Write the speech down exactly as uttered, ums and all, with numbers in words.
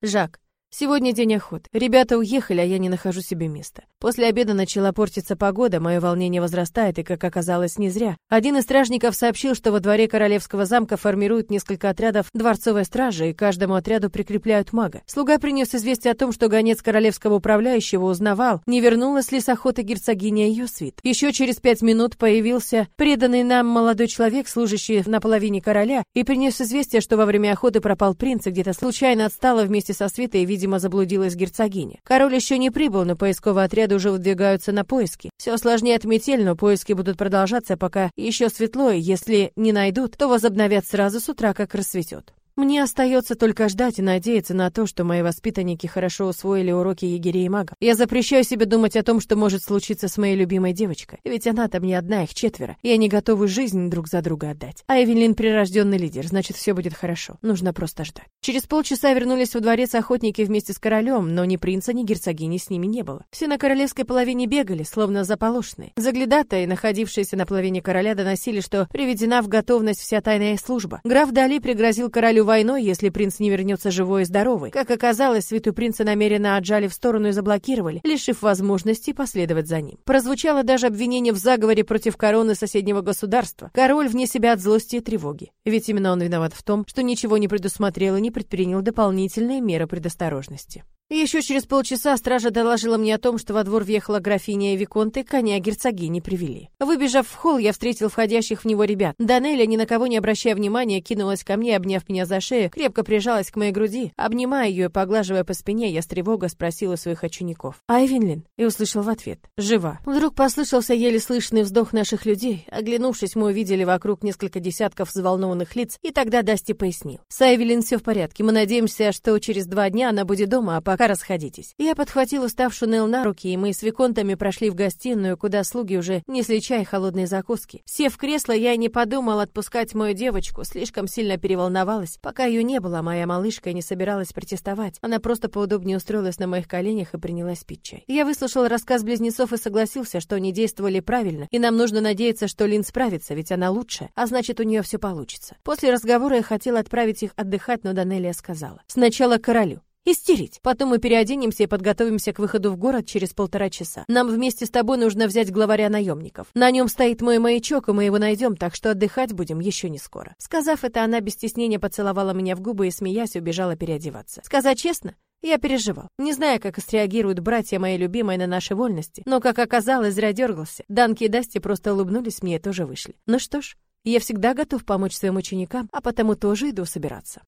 Жак. Сегодня день охоты. Ребята уехали, а я не нахожу себе места. После обеда начала портиться погода, мое волнение возрастает, и, как оказалось, не зря. Один из стражников сообщил, что во дворе королевского замка формируют несколько отрядов дворцовой стражи, и каждому отряду прикрепляют мага. Слуга принес известие о том, что гонец королевского управляющего узнавал, не вернулась ли с охоты герцогиня ее свит. Еще через пять минут появился преданный нам молодой человек, служащий на половине короля, и принес известие, что во время охоты пропал принц, и где-то случайно отстала вместе со свитой, и, видимо, Видимо, заблудилась герцогиня. Король еще не прибыл, но поисковые отряды уже выдвигаются на поиски. Все осложняет метель, но поиски будут продолжаться, пока еще светло, и если не найдут, то возобновят сразу с утра, как рассветет. Мне остается только ждать и надеяться на то, что мои воспитанники хорошо усвоили уроки егерей и магов. Я запрещаю себе думать о том, что может случиться с моей любимой девочкой, ведь она-то мне одна, их четверо, и они готовы жизнь друг за друга отдать. А Эвелин прирожденный лидер, значит, все будет хорошо. Нужно просто ждать. Через полчаса вернулись во дворец охотники вместе с королем, но ни принца, ни герцогини с ними не было. Все на королевской половине бегали, словно заполошенные. Заглядатые, находившиеся на половине короля, доносили, что приведена в готовность вся тайная служба. Граф Дали пригрозил королю войной, если принц не вернется живой и здоровый. Как оказалось, свиту принца намеренно отжали в сторону и заблокировали, лишив возможности последовать за ним. Прозвучало даже обвинение в заговоре против короны соседнего государства. Король вне себя от злости и тревоги. Ведь именно он виноват в том, что ничего не предусмотрел и не предпринял дополнительные меры предосторожности. И еще через полчаса стража доложила мне о том, что во двор въехала графиня и виконты, коня герцогини привели. Выбежав в холл, я встретил входящих в него ребят. Данелия, ни на кого не обращая внимания, кинулась ко мне, обняв меня за шею, крепко прижалась к моей груди. Обнимая ее и поглаживая по спине, я с тревогой спросила своих учеников: «А Эвелин?» И услышал в ответ: «Жива». Вдруг послышался еле слышный вздох наших людей. Оглянувшись, мы увидели вокруг несколько десятков взволнованных лиц, и тогда Дасти пояснил: «С Эвелин все в порядке. Мы надеемся, что через два дня она будет дома, а пока расходитесь». Я подхватил уставшую Нел на руки, и мы с виконтами прошли в гостиную, куда слуги уже несли чай и холодные закуски. Сев в кресло, я и не подумал отпускать мою девочку, слишком сильно переволновалась. Пока ее не было, моя малышка и не собиралась протестовать. Она просто поудобнее устроилась на моих коленях и принялась пить чай. Я выслушал рассказ близнецов и согласился, что они действовали правильно, и нам нужно надеяться, что Лин справится, ведь она лучшая, а значит, у нее все получится. После разговора я хотела отправить их отдыхать, но Данелия сказала: «Сначала к королю. Истерить. Потом мы переоденемся и подготовимся к выходу в город через полтора часа. Нам вместе с тобой нужно взять главаря наемников. На нем стоит мой маячок, и мы его найдем, так что отдыхать будем еще не скоро». Сказав это, она без стеснения поцеловала меня в губы и, смеясь, убежала переодеваться. Сказать честно, я переживал, не зная, как среагируют братья мои любимые на наши вольности, но, как оказалось, зря дергался. Данки и Дасти просто улыбнулись мне и тоже вышли. Ну что ж, я всегда готов помочь своим ученикам, а потому тоже иду собираться.